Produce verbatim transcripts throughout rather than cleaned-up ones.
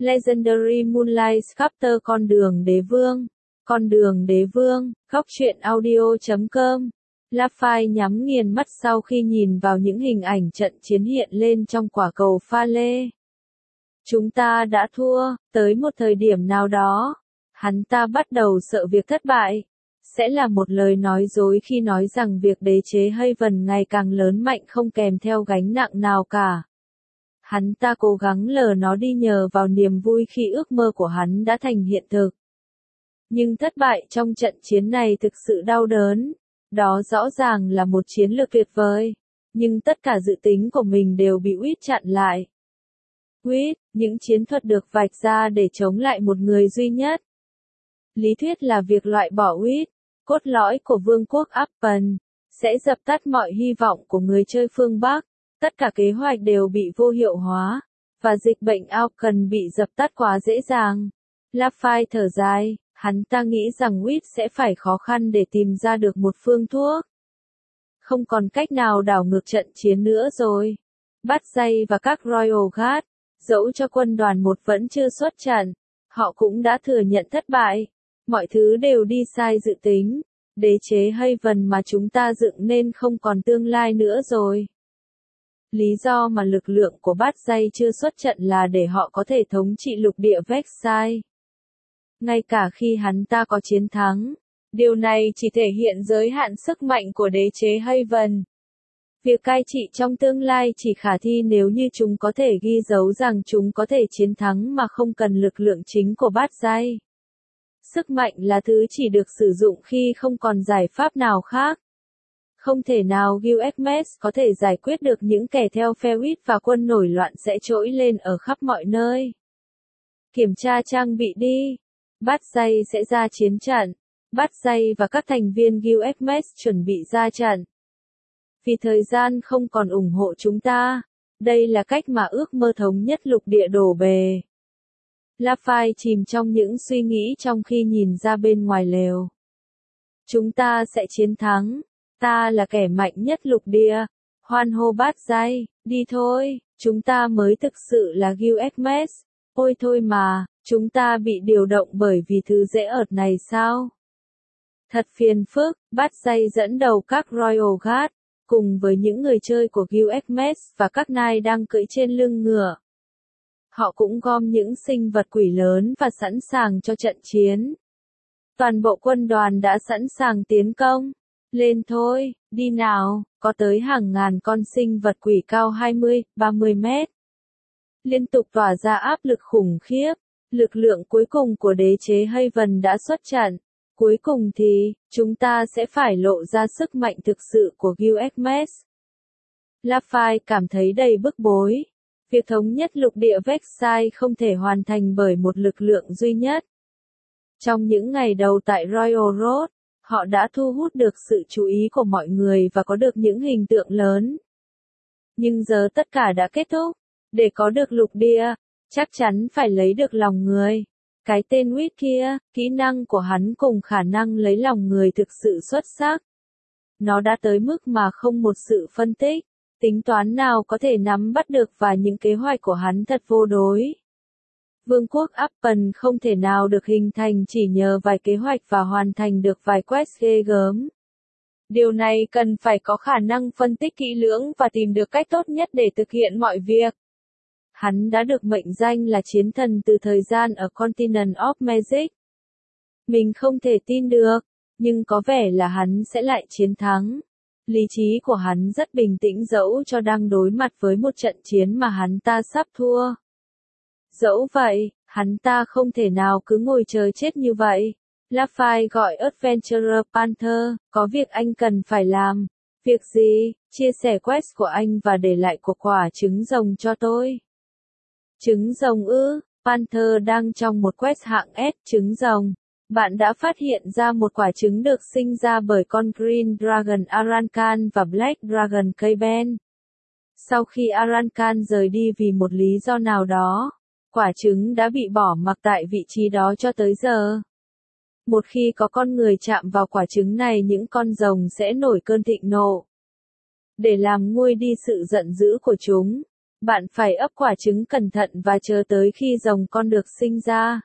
Legendary Moonlight Chapter Con đường đế vương. Con đường đế vương, góc truyện audio chấm com. Laphai nhắm nghiền mắt sau khi nhìn vào những hình ảnh trận chiến hiện lên trong quả cầu pha lê. Chúng ta đã thua, tới một thời điểm nào đó. Hắn ta bắt đầu sợ việc thất bại. Sẽ là một lời nói dối khi nói rằng việc đế chế Haven ngày càng lớn mạnh không kèm theo gánh nặng nào cả. Hắn ta cố gắng lờ nó đi nhờ vào niềm vui khi ước mơ của hắn đã thành hiện thực. Nhưng thất bại trong trận chiến này thực sự đau đớn. Đó rõ ràng là một chiến lược tuyệt vời. Nhưng tất cả dự tính của mình đều bị Wit chặn lại. Wit, những chiến thuật được vạch ra để chống lại một người duy nhất. Lý thuyết là việc loại bỏ Wit, cốt lõi của vương quốc Appen, sẽ dập tắt mọi hy vọng của người chơi phương Bắc. Tất cả kế hoạch đều bị vô hiệu hóa, và dịch bệnh Auken bị dập tắt quá dễ dàng. Laphai thở dài, hắn ta nghĩ rằng Wit sẽ phải khó khăn để tìm ra được một phương thuốc. Không còn cách nào đảo ngược trận chiến nữa rồi. Bắt dây và các Royal Guard, dẫu cho quân đoàn một vẫn chưa xuất trận, họ cũng đã thừa nhận thất bại. Mọi thứ đều đi sai dự tính. Đế chế Haven mà chúng ta dựng nên không còn tương lai nữa rồi. Lý do mà lực lượng của bát dây chưa xuất trận là để họ có thể thống trị lục địa Vexai. Ngay cả khi hắn ta có chiến thắng, điều này chỉ thể hiện giới hạn sức mạnh của đế chế Haven. Việc cai trị trong tương lai chỉ khả thi nếu như chúng có thể ghi dấu rằng chúng có thể chiến thắng mà không cần lực lượng chính của bát dây. Sức mạnh là thứ chỉ được sử dụng khi không còn giải pháp nào khác. Không thể nào Gilgamesh có thể giải quyết được những kẻ theo phe Wit và quân nổi loạn sẽ trỗi lên ở khắp mọi nơi. Kiểm tra trang bị đi. Bát dây sẽ ra chiến trận. Bát dây và các thành viên Gilgamesh chuẩn bị ra trận. Vì thời gian không còn ủng hộ chúng ta, đây là cách mà ước mơ thống nhất lục địa đổ bề. Laphai chìm trong những suy nghĩ trong khi nhìn ra bên ngoài lều. Chúng ta sẽ chiến thắng. Ta là kẻ mạnh nhất lục địa. Hoan hô bát dây, đi thôi, chúng ta mới thực sự là Gilgamesh. Ôi thôi mà, chúng ta bị điều động bởi vì thứ dễ ợt này sao? Thật phiền phức, bát dây dẫn đầu các Royal Guard, cùng với những người chơi của Gilgamesh và các nai đang cưỡi trên lưng ngựa. Họ cũng gom những sinh vật quỷ lớn và sẵn sàng cho trận chiến. Toàn bộ quân đoàn đã sẵn sàng tiến công. Lên thôi, đi nào, có tới hàng ngàn con sinh vật quỷ cao hai mươi, ba mươi mét. Liên tục tỏa ra áp lực khủng khiếp, lực lượng cuối cùng của đế chế Haven đã xuất trận. Cuối cùng thì, chúng ta sẽ phải lộ ra sức mạnh thực sự của Gilgamesh. Laphai cảm thấy đầy bức bối. Việc thống nhất lục địa Vexai không thể hoàn thành bởi một lực lượng duy nhất. Trong những ngày đầu tại Royal Road, họ đã thu hút được sự chú ý của mọi người và có được những hình tượng lớn. Nhưng giờ tất cả đã kết thúc. Để có được lục địa, chắc chắn phải lấy được lòng người. Cái tên Wit kia, kỹ năng của hắn cùng khả năng lấy lòng người thực sự xuất sắc. Nó đã tới mức mà không một sự phân tích, tính toán nào có thể nắm bắt được và những kế hoạch của hắn thật vô đối. Vương quốc Appen không thể nào được hình thành chỉ nhờ vài kế hoạch và hoàn thành được vài quest ghê gớm. Điều này cần phải có khả năng phân tích kỹ lưỡng và tìm được cách tốt nhất để thực hiện mọi việc. Hắn đã được mệnh danh là chiến thần từ thời gian ở Continent of Magic. Mình không thể tin được, nhưng có vẻ là hắn sẽ lại chiến thắng. Lý trí của hắn rất bình tĩnh dẫu cho đang đối mặt với một trận chiến mà hắn ta sắp thua. Dẫu vậy, hắn ta không thể nào cứ ngồi chờ chết như vậy. Laphai gọi Adventurer Panther, có việc anh cần phải làm. Việc gì? Chia sẻ quest của anh và để lại cuộc quả trứng rồng cho tôi. Trứng rồng ư? Panther đang trong một quest hạng S, trứng rồng. Bạn đã phát hiện ra một quả trứng được sinh ra bởi con Green Dragon Arankan và Black Dragon Kayben. Sau khi Arankan rời đi vì một lý do nào đó, quả trứng đã bị bỏ mặc tại vị trí đó cho tới giờ. Một khi có con người chạm vào quả trứng này, những con rồng sẽ nổi cơn thịnh nộ. Để làm nguôi đi sự giận dữ của chúng, Bạn phải ấp quả trứng cẩn thận và chờ tới khi rồng con được sinh ra.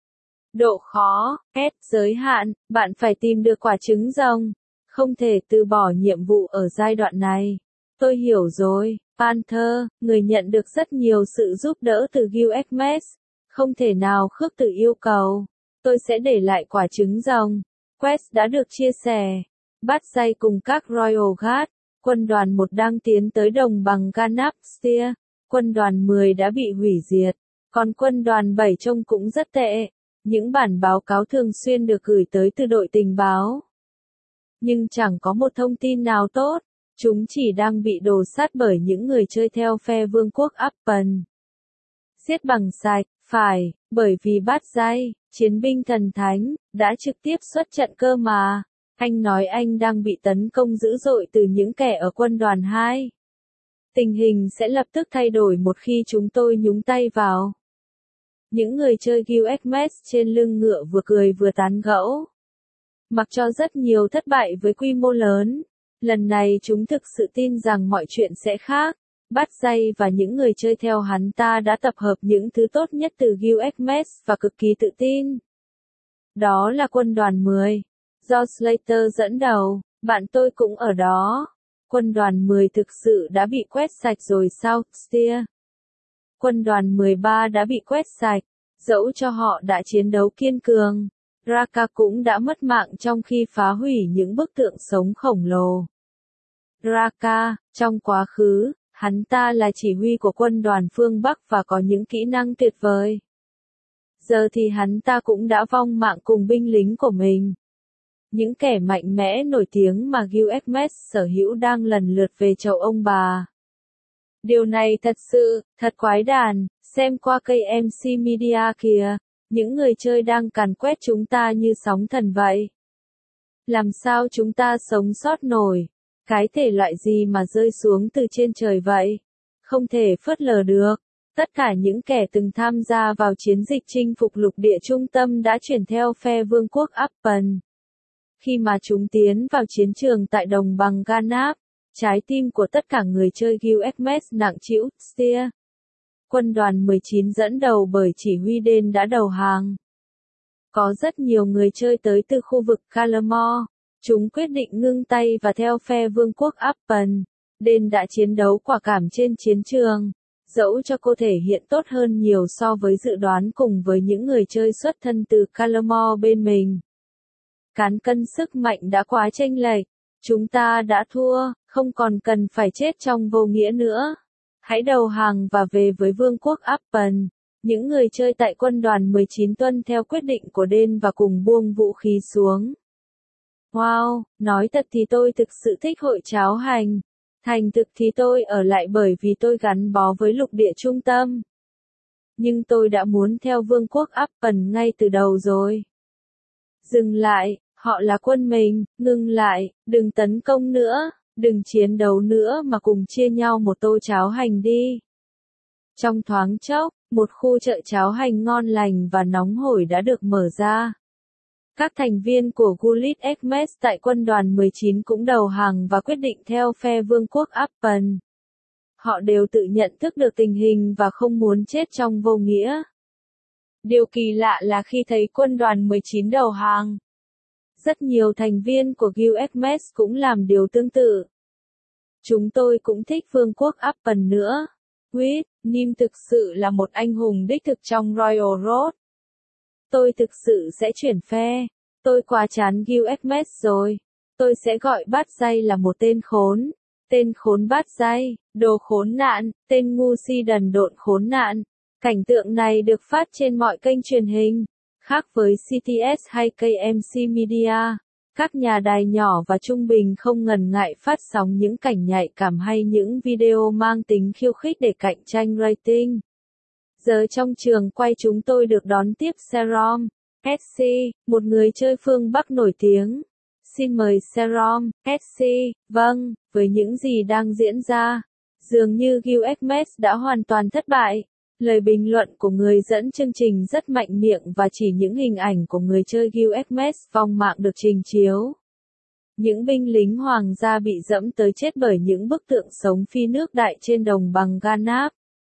Độ khó, S, giới hạn, bạn phải tìm được quả trứng rồng. Không thể từ bỏ nhiệm vụ ở giai đoạn này. Tôi hiểu rồi, Panther, người nhận được rất nhiều sự giúp đỡ từ Gilgamesh. Không thể nào khước từ yêu cầu. Tôi sẽ để lại quả trứng rồng. Quest đã được chia sẻ. Bắt dây cùng các Royal Guard. Quân đoàn một đang tiến tới đồng bằng Ganapstia. Quân đoàn mười đã bị hủy diệt. Còn quân đoàn bảy trông cũng rất tệ. Những bản báo cáo thường xuyên được gửi tới từ đội tình báo. Nhưng chẳng có một thông tin nào tốt. Chúng chỉ đang bị đổ sát bởi những người chơi theo phe vương quốc Appen. Giết bằng sạch, phải, bởi vì bát dai, chiến binh thần thánh, đã trực tiếp xuất trận cơ mà. Anh nói anh đang bị tấn công dữ dội từ những kẻ ở quân đoàn hai. Tình hình sẽ lập tức thay đổi một khi chúng tôi nhúng tay vào. Những người chơi Gilgamesh trên lưng ngựa vừa cười vừa tán gẫu. Mặc cho rất nhiều thất bại với quy mô lớn, lần này chúng thực sự tin rằng mọi chuyện sẽ khác. Bát dai và những người chơi theo hắn ta đã tập hợp những thứ tốt nhất từ Gilgamesh và cực kỳ tự tin. Đó là quân đoàn mười. Do Slater dẫn đầu, bạn tôi cũng ở đó. Quân đoàn mười thực sự đã bị quét sạch rồi sao, Steer? Quân đoàn mười ba đã bị quét sạch, dẫu cho họ đã chiến đấu kiên cường. Raka cũng đã mất mạng trong khi phá hủy những bức tượng sống khổng lồ. Raka, trong quá khứ, hắn ta là chỉ huy của quân đoàn phương Bắc và có những kỹ năng tuyệt vời. Giờ thì hắn ta cũng đã vong mạng cùng binh lính của mình. Những kẻ mạnh mẽ nổi tiếng mà Gilgamesh sở hữu đang lần lượt về chầu ông bà. Điều này thật sự, thật quái đản, xem qua cây em xê Media kìa, những người chơi đang càn quét chúng ta như sóng thần vậy. Làm sao chúng ta sống sót nổi? Cái thể loại gì mà rơi xuống từ trên trời vậy? Không thể phớt lờ được. Tất cả những kẻ từng tham gia vào chiến dịch chinh phục lục địa trung tâm đã chuyển theo phe vương quốc Appen. Khi mà chúng tiến vào chiến trường tại đồng bằng Ganap, trái tim của tất cả người chơi Gilgamesh nặng trĩu, Steer. Quân đoàn mười chín dẫn đầu bởi chỉ huy Den đã đầu hàng. Có rất nhiều người chơi tới từ khu vực Calamore. Chúng quyết định ngưng tay và theo phe vương quốc Appen. Den đã chiến đấu quả cảm trên chiến trường. Dẫu cho cô thể hiện tốt hơn nhiều so với dự đoán cùng với những người chơi xuất thân từ Calamore bên mình. Cán cân sức mạnh đã quá chênh lệch. Chúng ta đã thua, không còn cần phải chết trong vô nghĩa nữa. Hãy đầu hàng và về với vương quốc Appen. Những người chơi tại quân đoàn mười chín tuân theo quyết định của Den và cùng buông vũ khí xuống. Wow, nói thật thì tôi thực sự thích hội cháo hành. Thành thực thì tôi ở lại bởi vì tôi gắn bó với lục địa trung tâm. Nhưng tôi đã muốn theo vương quốc Appen ngay từ đầu rồi. Dừng lại, họ là quân mình, ngừng lại, đừng tấn công nữa, đừng chiến đấu nữa mà cùng chia nhau một tô cháo hành đi. Trong thoáng chốc, một khu chợ cháo hành ngon lành và nóng hổi đã được mở ra. Các thành viên của Gilgamesh tại quân đoàn mười chín cũng đầu hàng và quyết định theo phe vương quốc Appen. Họ đều tự nhận thức được tình hình và không muốn chết trong vô nghĩa. Điều kỳ lạ là khi thấy quân đoàn mười chín đầu hàng, rất nhiều thành viên của Gilgamesh cũng làm điều tương tự. Chúng tôi cũng thích vương quốc Appen nữa. Quýt, Nim thực sự là một anh hùng đích thực trong Royal Road. Tôi thực sự sẽ chuyển phe. Tôi quá chán Gilgamesh rồi. Tôi sẽ gọi bát dai là một tên khốn. Tên khốn bát dai, đồ khốn nạn, tên ngu si đần độn khốn nạn. Cảnh tượng này được phát trên mọi kênh truyền hình. Khác với xê tê ét hay ca em xê Media, các nhà đài nhỏ và trung bình không ngần ngại phát sóng những cảnh nhạy cảm hay những video mang tính khiêu khích để cạnh tranh rating. Giờ trong trường quay chúng tôi được đón tiếp Serom, ét xê, một người chơi phương Bắc nổi tiếng. Xin mời Serom, ét xê, vâng, với những gì đang diễn ra, dường như Gilgamesh đã hoàn toàn thất bại. Lời bình luận của người dẫn chương trình rất mạnh miệng và chỉ những hình ảnh của người chơi Gilgamesh vong mạng được trình chiếu. Những binh lính hoàng gia bị dẫm tới chết bởi những bức tượng sống phi nước đại trên đồng bằng Ganap.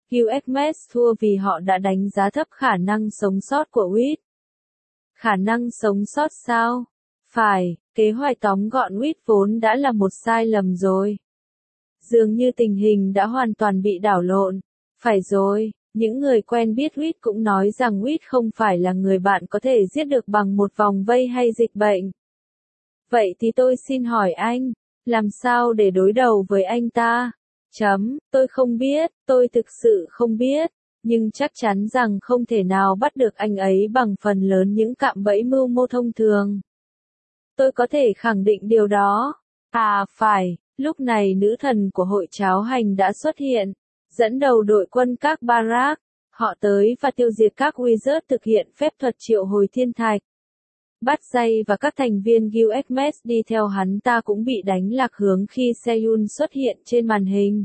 u ét Met thua vì họ đã đánh giá thấp khả năng sống sót của u i tê. Khả năng sống sót sao? Phải, kế hoạch tóm gọn u i tê vốn đã là một sai lầm rồi. Dường như tình hình đã hoàn toàn bị đảo lộn. Phải rồi, những người quen biết u i tê cũng nói rằng u i tê không phải là người bạn có thể giết được bằng một vòng vây hay dịch bệnh. Vậy thì tôi xin hỏi anh, làm sao để đối đầu với anh ta? Chấm, tôi không biết, tôi thực sự không biết, nhưng chắc chắn rằng không thể nào bắt được anh ấy bằng phần lớn những cạm bẫy mưu mô thông thường. Tôi có thể khẳng định điều đó. À phải, lúc này nữ thần của hội cháo hành đã xuất hiện, dẫn đầu đội quân các Barak. Họ tới và tiêu diệt các wizard thực hiện phép thuật triệu hồi thiên thạch. Bắt dây và các thành viên u ét Met đi theo hắn ta cũng bị đánh lạc hướng khi Seyun xuất hiện trên màn hình.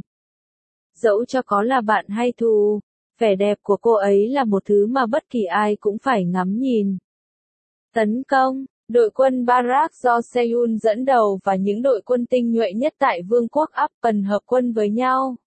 Dẫu cho có là bạn hay thù, vẻ đẹp của cô ấy là một thứ mà bất kỳ ai cũng phải ngắm nhìn. Tấn công, đội quân Barak do Seyun dẫn đầu và những đội quân tinh nhuệ nhất tại Vương quốc Appen hợp quân với nhau.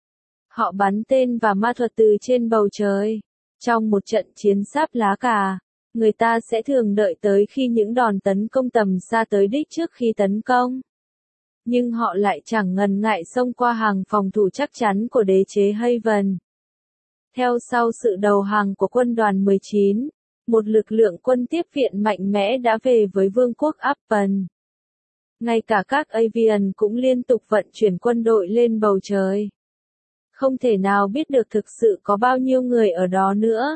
Họ bắn tên và ma thuật từ trên bầu trời. Trong một trận chiến sáp lá cà, người ta sẽ thường đợi tới khi những đòn tấn công tầm xa tới đích trước khi tấn công. Nhưng họ lại chẳng ngần ngại xông qua hàng phòng thủ chắc chắn của đế chế Haven. Theo sau sự đầu hàng của quân đoàn mười chín, một lực lượng quân tiếp viện mạnh mẽ đã về với Vương quốc Appen. Ngay cả các Avian cũng liên tục vận chuyển quân đội lên bầu trời. Không thể nào biết được thực sự có bao nhiêu người ở đó nữa.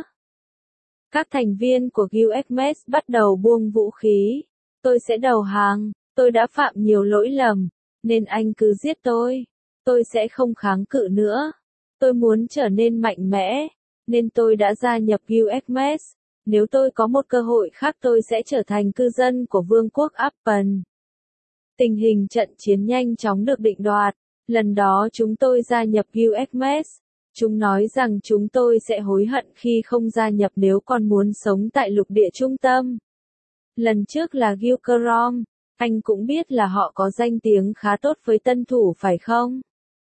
Các thành viên của u ét Met bắt đầu buông vũ khí. Tôi sẽ đầu hàng, tôi đã phạm nhiều lỗi lầm, nên anh cứ giết tôi. Tôi sẽ không kháng cự nữa. Tôi muốn trở nên mạnh mẽ, nên tôi đã gia nhập u ét Met. Nếu tôi có một cơ hội khác tôi sẽ trở thành cư dân của Vương quốc Appen. Tình hình trận chiến nhanh chóng được định đoạt. Lần đó chúng tôi gia nhập u ét Met. Chúng nói rằng chúng tôi sẽ hối hận khi không gia nhập nếu còn muốn sống tại lục địa trung tâm. Lần trước là Gilkerom, anh cũng biết là họ có danh tiếng khá tốt với tân thủ phải không?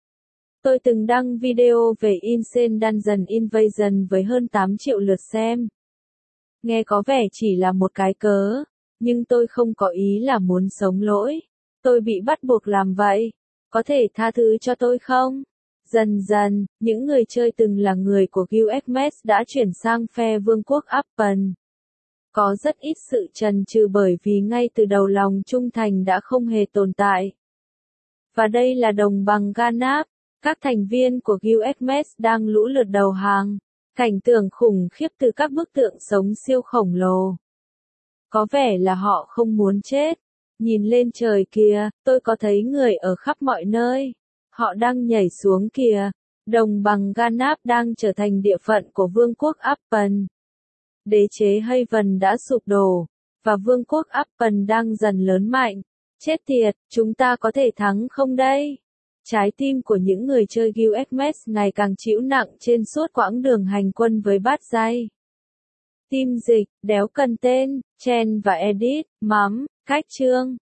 Tôi từng đăng video về Insane Dungeon Invasion với hơn tám triệu lượt xem. Nghe có vẻ chỉ là một cái cớ, nhưng tôi không có ý là muốn sống lỗi. Tôi bị bắt buộc làm vậy. Có thể tha thứ cho tôi không? Dần dần, những người chơi từng là người của u ét Met đã chuyển sang phe Vương quốc Appen. Có rất ít sự chần chừ bởi vì ngay từ đầu lòng trung thành đã không hề tồn tại. Và đây là đồng bằng Ganap, các thành viên của u ét Met đang lũ lượt đầu hàng. Cảnh tượng khủng khiếp từ các bức tượng sống siêu khổng lồ. Có vẻ là họ không muốn chết. Nhìn lên trời kìa, tôi có thấy người ở khắp mọi nơi. Họ đang nhảy xuống kìa. Đồng bằng Ganap đang trở thành địa phận của Vương quốc Appen. Đế chế Haven đã sụp đổ, và Vương quốc Appen đang dần lớn mạnh. Chết tiệt, chúng ta có thể thắng không đây? Trái tim của những người chơi u ét Met ngày càng chịu nặng trên suốt quãng đường hành quân với bát dây. Team dịch, đéo cần tên, Chen và Edit, mắm, cách chương.